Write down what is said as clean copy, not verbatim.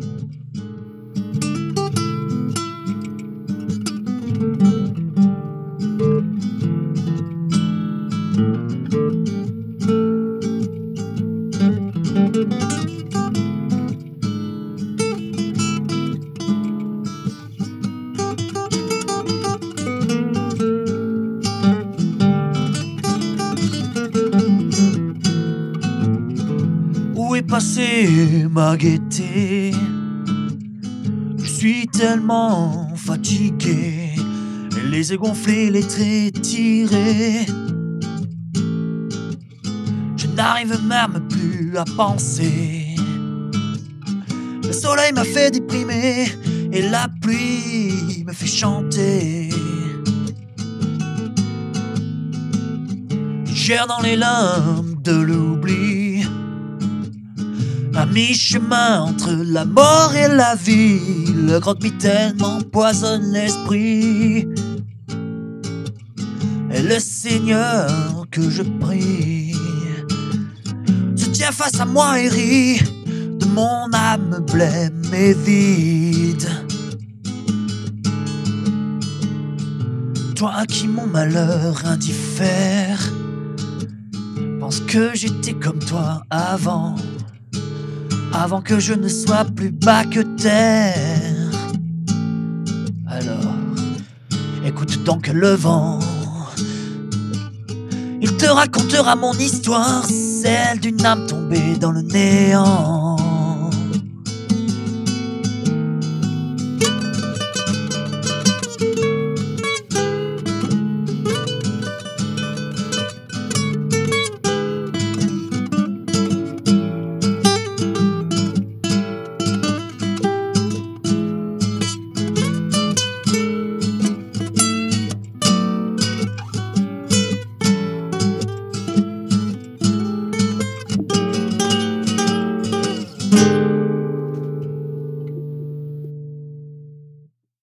Où est passée ma gaieté? Je suis tellement fatigué, les yeux gonflés, les traits tirés. Je n'arrive même plus à penser. Le soleil m'a fait déprimer et la pluie me fait chanter. J'erre dans les limbes de l'oubli, à mi-chemin entre la mort et la vie. Le croque-mitaine m'empoisonne l'esprit, et le Seigneur que je prie se tient face à moi et rit de mon âme blême et vide. Toi à qui mon malheur indiffère, pense que j'étais comme toi avant que je ne sois plus bas que terre. Alors, écoute donc le vent, il te racontera mon histoire, celle d'une âme tombée dans le néant.